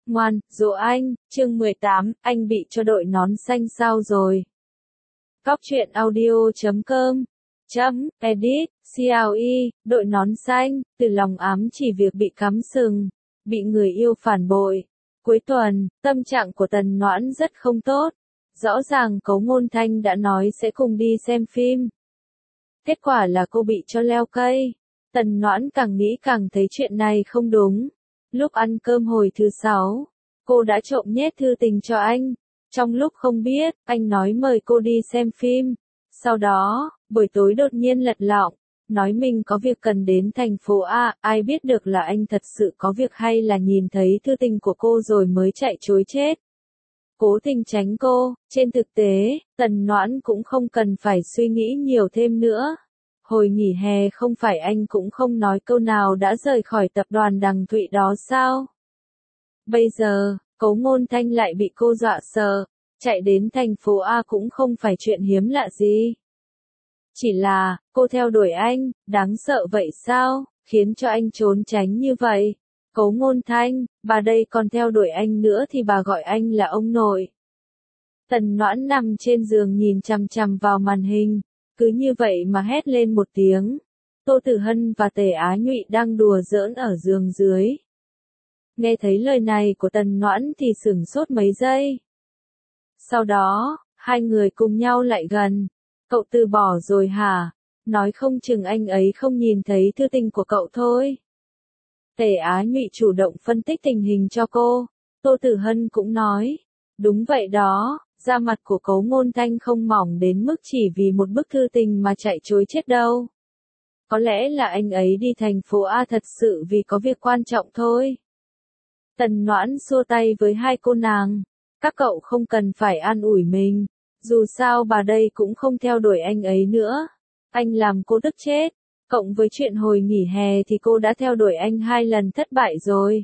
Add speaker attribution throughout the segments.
Speaker 1: Ngoan, dỗ anh, chương 18, anh bị cho đội nón xanh sao rồi? Cóc truyện audio.com edit, CLE, đội nón xanh, từ lòng ám chỉ việc bị cắm sừng, bị người yêu phản bội. Cuối tuần, tâm trạng của Tần Noãn rất không tốt. Rõ ràng Cấu Ngôn Thanh đã nói sẽ cùng đi xem phim. Kết quả là cô bị cho leo cây. Tần Noãn càng nghĩ càng thấy chuyện này không đúng. Lúc ăn cơm hồi thứ 6, cô đã trộm nhét thư tình cho anh. Trong lúc không biết, anh nói mời cô đi xem phim. Sau đó, buổi tối đột nhiên lật lọng, nói mình có việc cần đến thành phố A, ai biết được là anh thật sự có việc hay là nhìn thấy thư tình của cô rồi mới chạy trối chết. Cố tình tránh cô, trên thực tế, Tần Noãn cũng không cần phải suy nghĩ nhiều thêm nữa. Hồi nghỉ hè không phải anh cũng không nói câu nào đã rời khỏi tập đoàn Đằng Thụy đó sao? Bây giờ, Cấu Ngôn Thanh lại bị cô dọa sợ, chạy đến thành phố A cũng không phải chuyện hiếm lạ gì. Chỉ là, cô theo đuổi anh, đáng sợ vậy sao, khiến cho anh trốn tránh như vậy. Cấu Ngôn Thanh, bà đây còn theo đuổi anh nữa thì bà gọi anh là ông nội. Tần Noãn nằm trên giường nhìn chằm chằm vào màn hình, cứ như vậy mà hét lên một tiếng. Tô Tử Hân và Tề Á Nhụy đang đùa giỡn ở giường dưới. Nghe thấy lời này của Tần Noãn thì sửng sốt mấy giây. Sau đó, hai người cùng nhau lại gần. Cậu từ bỏ rồi hả? Nói không chừng anh ấy không nhìn thấy thư tình của cậu thôi. Tề Á Nhụy chủ động phân tích tình hình cho cô. Tô Tử Hân cũng nói. Đúng vậy đó, da mặt của Cấu Ngôn Thanh không mỏng đến mức chỉ vì một bức thư tình mà chạy trối chết đâu. Có lẽ là anh ấy đi thành phố A thật sự vì có việc quan trọng thôi. Tần Noãn xua tay với hai cô nàng. Các cậu không cần phải an ủi mình. Dù sao bà đây cũng không theo đuổi anh ấy nữa. Anh làm cô tức chết. Cộng với chuyện hồi nghỉ hè thì cô đã theo đuổi anh 2 lần thất bại rồi.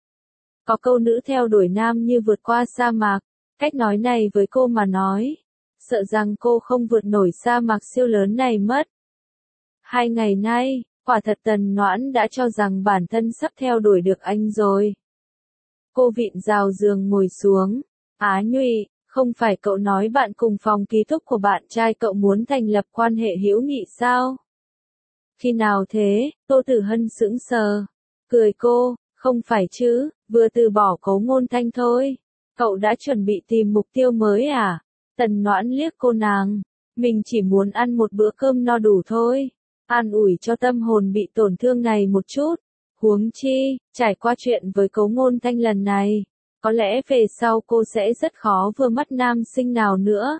Speaker 1: Có câu nữ theo đuổi nam như vượt qua sa mạc. Cách nói này với cô mà nói. Sợ rằng cô không vượt nổi sa mạc siêu lớn này mất. 2 ngày nay, quả thật Tần Noãn đã cho rằng bản thân sắp theo đuổi được anh rồi. Cô vịn rào giường ngồi xuống. Á Nhụy, không phải cậu nói bạn cùng phòng ký túc của bạn trai cậu muốn thành lập quan hệ hữu nghị sao? Khi nào thế? Tô Tử Hân sững sờ. Cười cô, không phải chứ, vừa từ bỏ Cấu Ngôn Thanh thôi. Cậu đã chuẩn bị tìm mục tiêu mới à? Tần Noãn liếc cô nàng. Mình chỉ muốn ăn một bữa cơm no đủ thôi. An ủi cho tâm hồn bị tổn thương này một chút. Huống chi, trải qua chuyện với Cấu Ngôn Thanh lần này. Có lẽ về sau cô sẽ rất khó vừa mắt nam sinh nào nữa.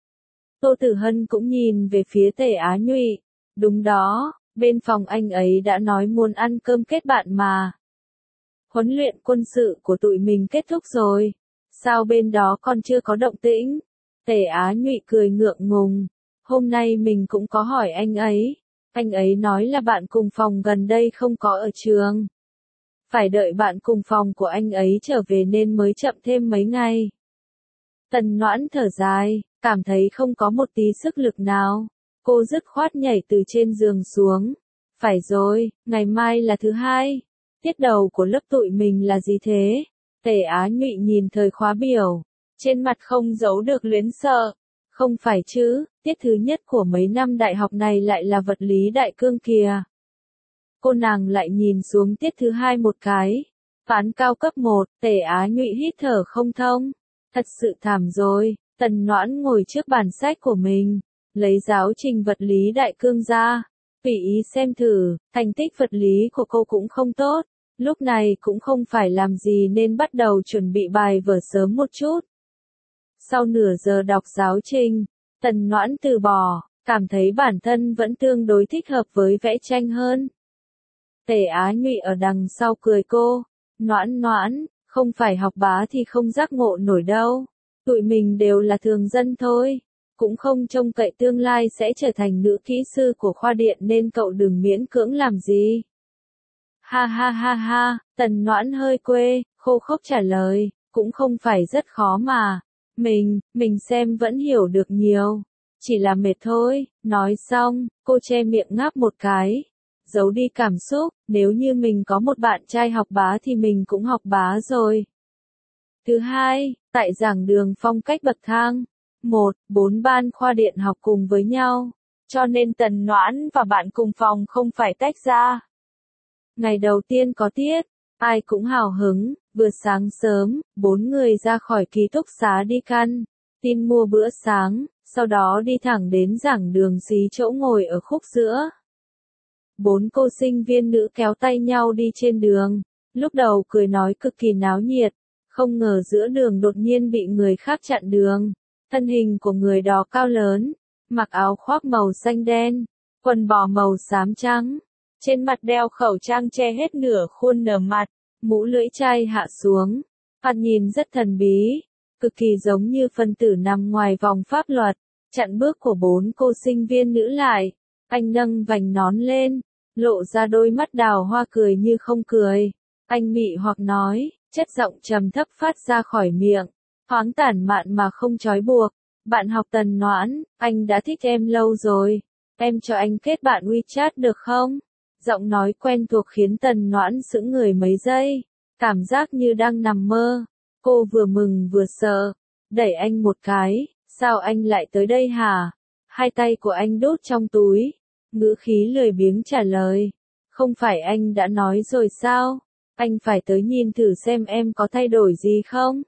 Speaker 1: Tô Tử Hân cũng nhìn về phía Tề Á Nhụy. Đúng đó, bên phòng anh ấy đã nói muốn ăn cơm kết bạn mà. Huấn luyện quân sự của tụi mình kết thúc rồi. Sao bên đó còn chưa có động tĩnh? Tề Á Nhụy cười ngượng ngùng. Hôm nay mình cũng có hỏi anh ấy. Anh ấy nói là bạn cùng phòng gần đây không có ở trường. Phải đợi bạn cùng phòng của anh ấy trở về nên mới chậm thêm mấy ngày. Tần Noãn thở dài, cảm thấy không có một tí sức lực nào. Cô dứt khoát nhảy từ trên giường xuống. Phải rồi, ngày mai là thứ 2. Tiết đầu của lớp tụi mình là gì thế? Tề Á Nhụy nhìn thời khóa biểu. Trên mặt không giấu được luyến sợ. Không phải chứ, tiết thứ nhất của mấy năm đại học này lại là vật lý đại cương kìa. Cô nàng lại nhìn xuống tiết thứ 2 một cái. Phán cao cấp 1, Tề Á Nhụy hít thở không thông. Thật sự thảm rồi. Tần Noãn ngồi trước bàn sách của mình, lấy giáo trình vật lý đại cương ra. Tùy ý xem thử, thành tích vật lý của cô cũng không tốt. Lúc này cũng không phải làm gì nên bắt đầu chuẩn bị bài vở sớm một chút. Sau nửa giờ đọc giáo trình, Tần Noãn từ bỏ, cảm thấy bản thân vẫn tương đối thích hợp với vẽ tranh hơn. Tề Á Nhụy ở đằng sau cười cô. Noãn Noãn, không phải học bá thì không giác ngộ nổi đâu. Tụi mình đều là thường dân thôi. Cũng không trông cậy tương lai sẽ trở thành nữ kỹ sư của khoa điện nên cậu đừng miễn cưỡng làm gì. Ha ha ha ha, Tần Noãn hơi quê, khô khốc trả lời, cũng không phải rất khó mà. Mình xem vẫn hiểu được nhiều. Chỉ là mệt thôi. Nói xong, cô che miệng ngáp một cái. Giấu đi cảm xúc, nếu như mình có một bạn trai học bá thì mình cũng học bá rồi. Thứ hai, tại giảng đường phong cách bậc thang. 1. 4 ban khoa điện học cùng với nhau, cho nên Tần Noãn và bạn cùng phòng không phải tách ra. Ngày đầu tiên có tiết, ai cũng hào hứng, vừa sáng sớm, 4 người ra khỏi ký túc xá đi căn tin mua bữa sáng, sau đó đi thẳng đến giảng đường xí chỗ ngồi ở khúc giữa. 4 cô sinh viên nữ kéo tay nhau đi trên đường, lúc đầu cười nói cực kỳ náo nhiệt, không ngờ giữa đường đột nhiên bị người khác chặn đường. Thân hình của người đó cao lớn, mặc áo khoác màu xanh đen, quần bò màu xám trắng, trên mặt đeo khẩu trang che hết nửa khuôn nửa mặt, mũ lưỡi chai hạ xuống, thoạt nhìn rất thần bí, cực kỳ giống như phân tử nằm ngoài vòng pháp luật, chặn bước của 4 cô sinh viên nữ lại. Anh nâng vành nón lên, lộ ra đôi mắt đào hoa cười như không cười. Anh mị hoặc nói, chất giọng trầm thấp phát ra khỏi miệng, thoáng tản mạn mà không trói buộc. Bạn học Tần Noãn, anh đã thích em lâu rồi, em cho anh kết bạn WeChat được không? Giọng nói quen thuộc khiến Tần Noãn sững người mấy giây, cảm giác như đang nằm mơ. Cô vừa mừng vừa sợ, đẩy anh một cái, sao anh lại tới đây hả? Hai tay của anh đút trong túi, ngữ khí lười biếng trả lời, không phải anh đã nói rồi sao? Anh phải tới nhìn thử xem em có thay đổi gì không?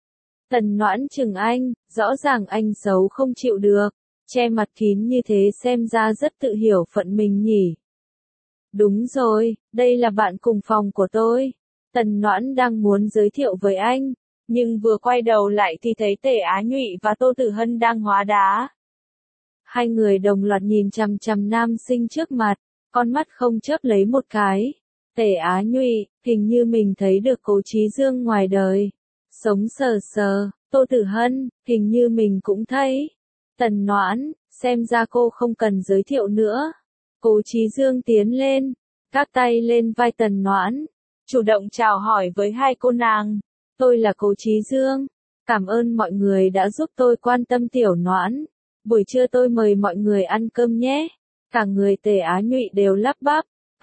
Speaker 1: Tần Noãn chừng anh, rõ ràng anh xấu không chịu được, che mặt kín như thế xem ra rất tự hiểu phận mình nhỉ. Đúng rồi, đây là bạn cùng phòng của tôi. Tần Noãn đang muốn giới thiệu với anh, nhưng vừa quay đầu lại thì thấy Tề Á Nhụy và Tô Tử Hân đang hóa đá. Hai người đồng loạt nhìn chằm chằm nam sinh trước mặt, con mắt không chớp lấy một cái. Tề Á Nhụy, hình như mình thấy được Cố Chí Dương ngoài đời. Sống sờ sờ, Tô Tử Hân, hình như mình cũng thấy. Tần Noãn, xem ra cô không cần giới thiệu nữa. Cố Chí Dương tiến lên, gác tay lên vai Tần Noãn, chủ động chào hỏi với hai cô nàng. Tôi là Cố Chí Dương, cảm ơn mọi người đã giúp tôi quan tâm Tiểu Noãn. Buổi trưa tôi mời mọi người ăn cơm nhé. Cả người Tề Á Nhụy đều lắp bắp.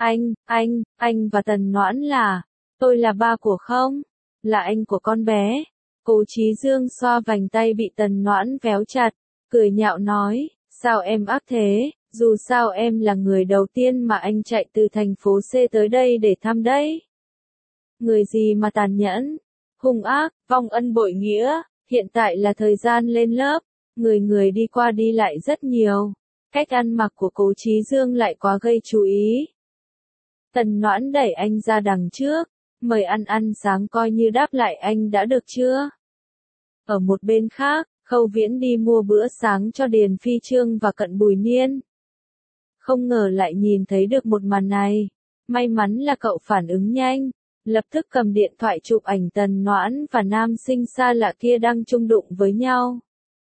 Speaker 1: Anh và Tần Noãn là, tôi là ba của không? Là anh của con bé. Cố Chí Dương xoa vành tay bị Tần Noãn véo chặt, cười nhạo nói, sao em ác thế, dù sao em là người đầu tiên mà anh chạy từ thành phố C tới đây để thăm đấy. Người gì mà tàn nhẫn, hung ác, vong ân bội nghĩa, hiện tại là thời gian lên lớp, người đi qua đi lại rất nhiều. Cách ăn mặc của Cố Chí Dương lại quá gây chú ý. Tần Noãn đẩy anh ra đằng trước, mời ăn sáng coi như đáp lại anh đã được chưa? Ở một bên khác, Khâu Viễn đi mua bữa sáng cho Điền Phi Trương và Cận Bùi Niên. Không ngờ lại nhìn thấy được một màn này. May mắn là cậu phản ứng nhanh, lập tức cầm điện thoại chụp ảnh Tần Noãn và nam sinh xa lạ kia đang chung đụng với nhau.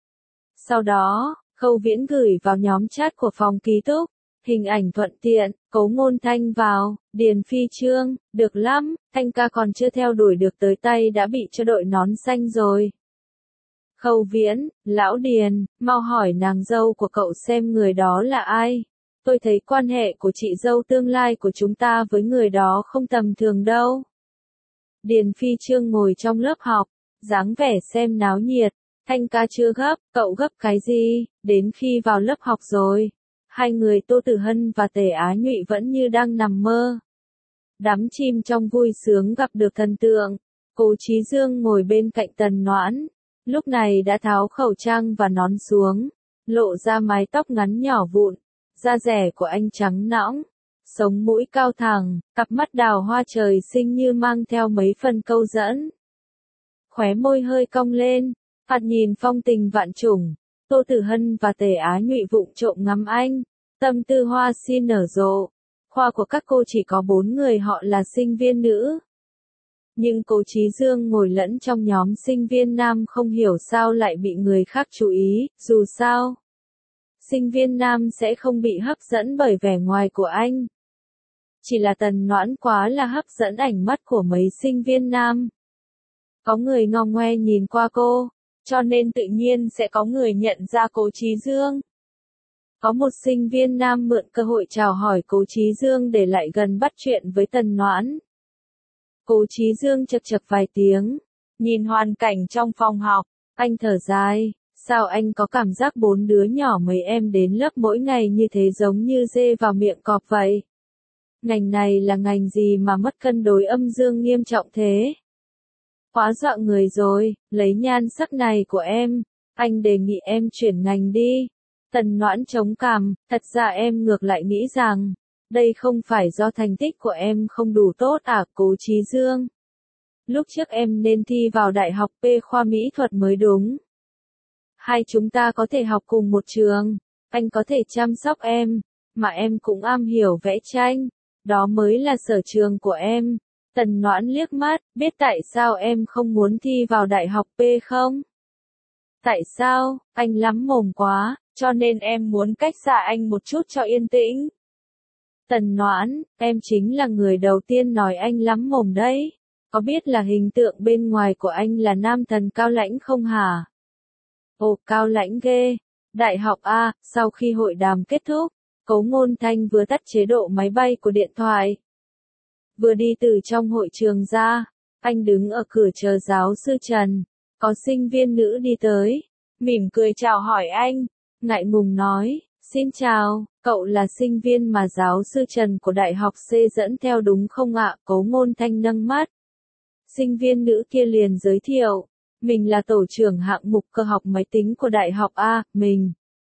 Speaker 1: Sau đó, Khâu Viễn gửi vào nhóm chat của phòng ký túc. Hình ảnh thuận tiện, Cố Ngôn Thanh vào, Điền Phi Trương, được lắm, Thanh ca còn chưa theo đuổi được tới tay đã bị cho đội nón xanh rồi. Khâu Viễn, lão Điền, mau hỏi nàng dâu của cậu xem người đó là ai. Tôi thấy quan hệ của chị dâu tương lai của chúng ta với người đó không tầm thường đâu. Điền Phi Trương ngồi trong lớp học, dáng vẻ xem náo nhiệt. Thanh ca chưa gấp, cậu gấp cái gì, đến khi vào lớp học rồi. Hai người Tô Tử Hân và Tề Á Nhụy vẫn như đang nằm mơ. Đắm chìm trong vui sướng gặp được thần tượng. Cố Chí Dương ngồi bên cạnh Tần Noãn, lúc này đã tháo khẩu trang và nón xuống, lộ ra mái tóc ngắn nhỏ vụn, da rẻ của anh trắng nõng, sống mũi cao thẳng, cặp mắt đào hoa trời sinh như mang theo mấy phần câu dẫn. Khóe môi hơi cong lên, thoạt nhìn phong tình vạn trùng. Tô Tử Hân và Tề Á Nhụy vụng trộm ngắm anh, tâm tư hoa si nở rộ. Khoa của các cô chỉ có 4 người họ là sinh viên nữ. Nhưng Cố Chí Dương ngồi lẫn trong nhóm sinh viên nam không hiểu sao lại bị người khác chú ý, dù sao. Sinh viên nam sẽ không bị hấp dẫn bởi vẻ ngoài của anh. Chỉ là Tần Noãn quá là hấp dẫn ánh mắt của mấy sinh viên nam. Có người ngó ngoe nhìn qua cô, cho nên tự nhiên sẽ có người nhận ra Cố Chí Dương. Có một sinh viên nam mượn cơ hội chào hỏi Cố Chí Dương để lại gần bắt chuyện với Tần Noãn. Cố Chí Dương chậc chậc vài tiếng, Nhìn hoàn cảnh trong phòng học, anh thở dài. Sao anh có cảm giác 4 đứa nhỏ mấy em đến lớp mỗi ngày như thế giống như dê vào miệng cọp vậy? Ngành này là ngành gì mà mất cân đối âm dương nghiêm trọng thế? Quá dọa người rồi, lấy nhan sắc này của em, anh đề nghị em chuyển ngành đi. Tần Noãn chống cằm, thật ra em ngược lại nghĩ rằng, đây không phải do thành tích của em không đủ tốt à, Cố Chí Dương. Lúc trước em nên thi vào đại học P khoa mỹ thuật mới đúng. Hai chúng ta có thể học cùng một trường, anh có thể chăm sóc em, mà em cũng am hiểu vẽ tranh, đó mới là sở trường của em. Tần Noãn liếc mắt, biết tại sao em không muốn thi vào đại học P không? Tại sao, anh lắm mồm quá, cho nên em muốn cách xa anh một chút cho yên tĩnh. Tần Noãn, em chính là người đầu tiên nói anh lắm mồm đấy. Có biết là hình tượng bên ngoài của anh là nam thần cao lãnh không hả? Ồ, cao lãnh ghê. Đại học A, sau khi hội đàm kết thúc, Cố Ngôn Thanh vừa tắt chế độ máy bay của điện thoại. Vừa đi từ trong hội trường ra, anh đứng ở cửa chờ giáo sư Trần. Có sinh viên nữ đi tới, mỉm cười chào hỏi anh, ngại ngùng nói, xin chào, cậu là sinh viên mà giáo sư Trần của Đại học C dẫn theo đúng không ạ? Cố Ngôn Thanh nâng mắt. Sinh viên nữ kia liền giới thiệu, mình là tổ trưởng hạng mục cơ học máy tính của Đại học A, mình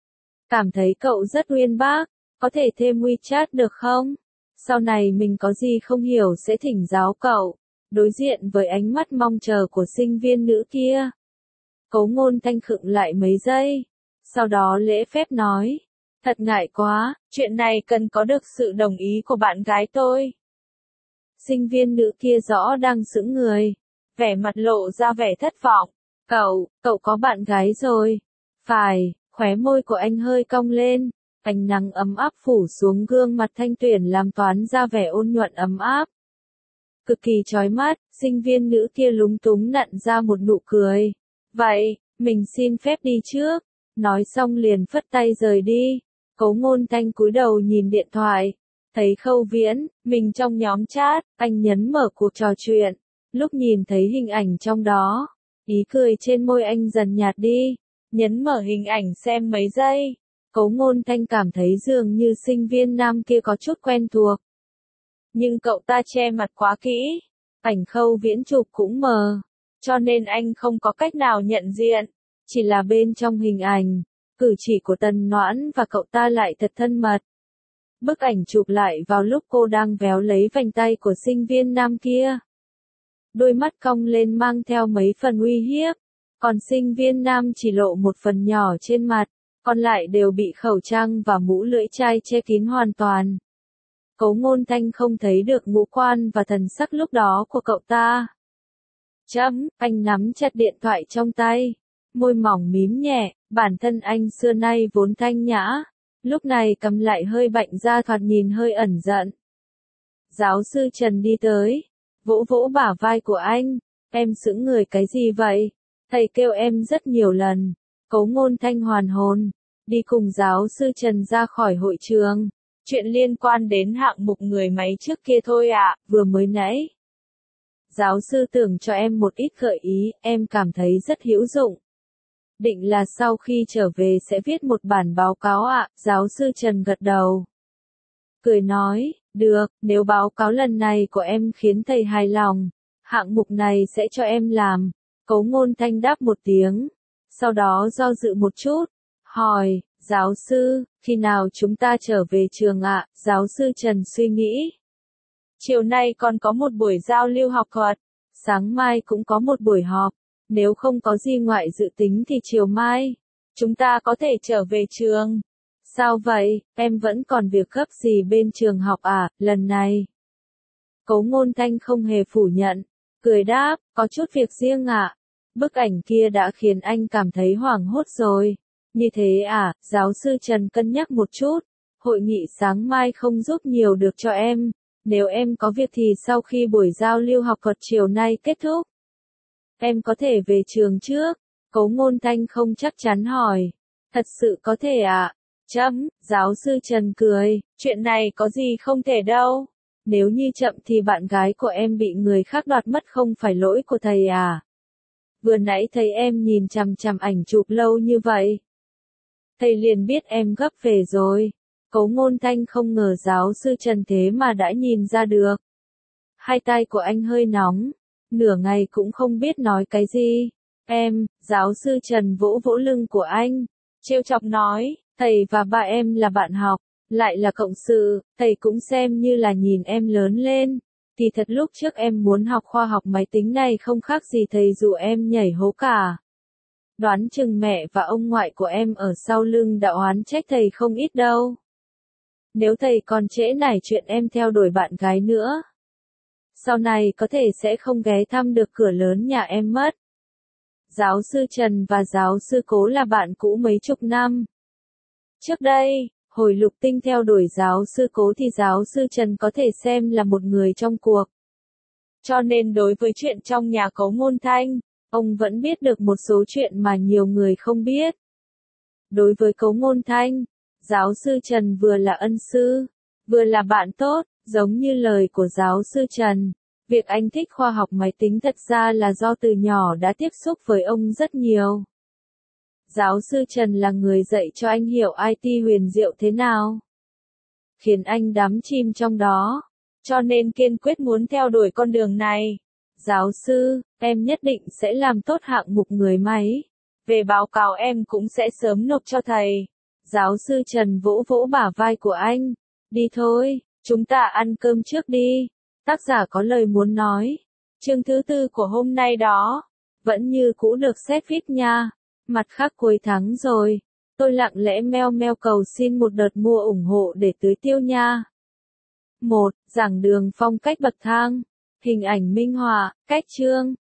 Speaker 1: cảm thấy cậu rất uyên bác, có thể thêm WeChat được không? Sau này mình có gì không hiểu sẽ thỉnh giáo cậu. Đối diện với ánh mắt mong chờ của sinh viên nữ kia, Cố Ngôn Thanh khựng lại mấy giây, sau đó lễ phép nói, thật ngại quá, chuyện này cần có được sự đồng ý của bạn gái tôi. Sinh viên nữ kia rõ đang sững người, vẻ mặt lộ ra vẻ thất vọng, cậu có bạn gái rồi. Phải, khóe môi của anh hơi cong lên, ánh nắng ấm áp phủ xuống gương mặt thanh tuyển làm toán ra vẻ ôn nhuận ấm áp. Cực kỳ chói mắt, sinh viên nữ kia lúng túng nặn ra một nụ cười. Vậy, mình xin phép đi trước. Nói xong liền phất tay rời đi. Cố Ngôn Thanh cúi đầu nhìn điện thoại. Thấy Khâu Viễn, mình trong nhóm chat, anh nhấn mở cuộc trò chuyện. Lúc nhìn thấy hình ảnh trong đó, ý cười trên môi anh dần nhạt đi. Nhấn mở hình ảnh xem mấy giây. Cố Ngôn Thanh cảm thấy dường như sinh viên nam kia có chút quen thuộc. Nhưng cậu ta che mặt quá kỹ, ảnh Khâu Viễn chụp cũng mờ, cho nên anh không có cách nào nhận diện. Chỉ là bên trong hình ảnh, cử chỉ của Tần Noãn và cậu ta lại thật thân mật. Bức ảnh chụp lại vào lúc cô đang véo lấy vành tay của sinh viên nam kia. Đôi mắt cong lên mang theo mấy phần uy hiếp, còn sinh viên nam chỉ lộ một phần nhỏ trên mặt, còn lại đều bị khẩu trang và mũ lưỡi chai che kín hoàn toàn. Cố Ngôn Thanh không thấy được ngũ quan và thần sắc lúc đó của cậu ta. Anh nắm chặt điện thoại trong tay, môi mỏng mím nhẹ, bản thân anh xưa nay vốn thanh nhã, lúc này cầm lại hơi bệnh ra thoạt nhìn hơi ẩn giận. Giáo sư Trần đi tới, vỗ vỗ bả vai của anh, em sững người cái gì vậy? Thầy kêu em rất nhiều lần. Cố Ngôn Thanh hoàn hồn, đi cùng giáo sư Trần ra khỏi hội trường. Chuyện liên quan đến hạng mục người máy trước kia thôi ạ, vừa mới nãy. Giáo sư tưởng cho em một ít gợi ý, em cảm thấy rất hữu dụng. Định là sau khi trở về sẽ viết một bản báo cáo ạ, giáo sư Trần gật đầu. Cười nói, được, nếu báo cáo lần này của em khiến thầy hài lòng, hạng mục này sẽ cho em làm. Cố Ngôn Thanh đáp một tiếng, sau đó do dự một chút, hỏi, giáo sư, khi nào chúng ta trở về trường ạ? Giáo sư Trần suy nghĩ. Chiều nay còn có một buổi giao lưu học thuật, sáng mai cũng có một buổi họp, nếu không có gì ngoại dự tính thì chiều mai, chúng ta có thể trở về trường. Sao vậy, em vẫn còn việc gấp gì bên trường học à, lần này? Cố Ngôn Thanh không hề phủ nhận, cười đáp, có chút việc riêng ạ. Bức ảnh kia đã khiến anh cảm thấy hoảng hốt rồi. Như thế à, giáo sư Trần cân nhắc một chút, hội nghị sáng mai không giúp nhiều được cho em, nếu em có việc thì sau khi buổi giao lưu học thuật chiều nay kết thúc, em có thể về trường trước. Cố Ngôn Thanh không chắc chắn hỏi, thật sự có thể ạ? Giáo sư Trần cười, chuyện này có gì không thể đâu, nếu như chậm thì bạn gái của em bị người khác đoạt mất không phải lỗi của thầy à? Vừa nãy thấy em nhìn chằm chằm ảnh chụp lâu như vậy. Thầy liền biết em gấp về rồi. Cố Ngôn Thanh không ngờ giáo sư Trần thế mà đã nhìn ra được. Hai tay của anh hơi nóng, nửa ngày cũng không biết nói cái gì. Em, giáo sư Trần vỗ vỗ lưng của anh, trêu chọc nói, thầy và ba em là bạn học, lại là cộng sự, thầy cũng xem như là nhìn em lớn lên. Thì thật lúc trước em muốn học khoa học máy tính này không khác gì thầy dụ em nhảy hố cả. Đoán chừng mẹ và ông ngoại của em ở sau lưng đã oán trách thầy không ít đâu. Nếu thầy còn trễ nải chuyện em theo đuổi bạn gái nữa, sau này có thể sẽ không ghé thăm được cửa lớn nhà em mất. Giáo sư Trần và giáo sư Cố là bạn cũ mấy chục năm. Trước đây, hồi Lục Tinh theo đuổi giáo sư Cố thì giáo sư Trần có thể xem là một người trong cuộc. Cho nên đối với chuyện trong nhà Cố Ngôn Thanh, ông vẫn biết được một số chuyện mà nhiều người không biết. Đối với Cố Ngôn Thanh, giáo sư Trần vừa là ân sư, vừa là bạn tốt, giống như lời của giáo sư Trần. Việc anh thích khoa học máy tính thật ra là do từ nhỏ đã tiếp xúc với ông rất nhiều. Giáo sư Trần là người dạy cho anh hiểu IT huyền diệu thế nào, khiến anh đắm chìm trong đó, cho nên kiên quyết muốn theo đuổi con đường này. Giáo sư, em nhất định sẽ làm tốt hạng mục người máy. Về báo cáo em cũng sẽ sớm nộp cho thầy. Giáo sư Trần vỗ vỗ bả vai của anh. Đi thôi, chúng ta ăn cơm trước đi. Tác giả có lời muốn nói. Chương thứ 4 của hôm nay đó, vẫn như cũ được xét VIP nha. Mặt khác cuối tháng rồi, tôi lặng lẽ meo meo cầu xin một đợt mua ủng hộ để tưới tiêu nha. 1. Giảng đường phong cách bậc thang. Hình ảnh minh họa, cách chương.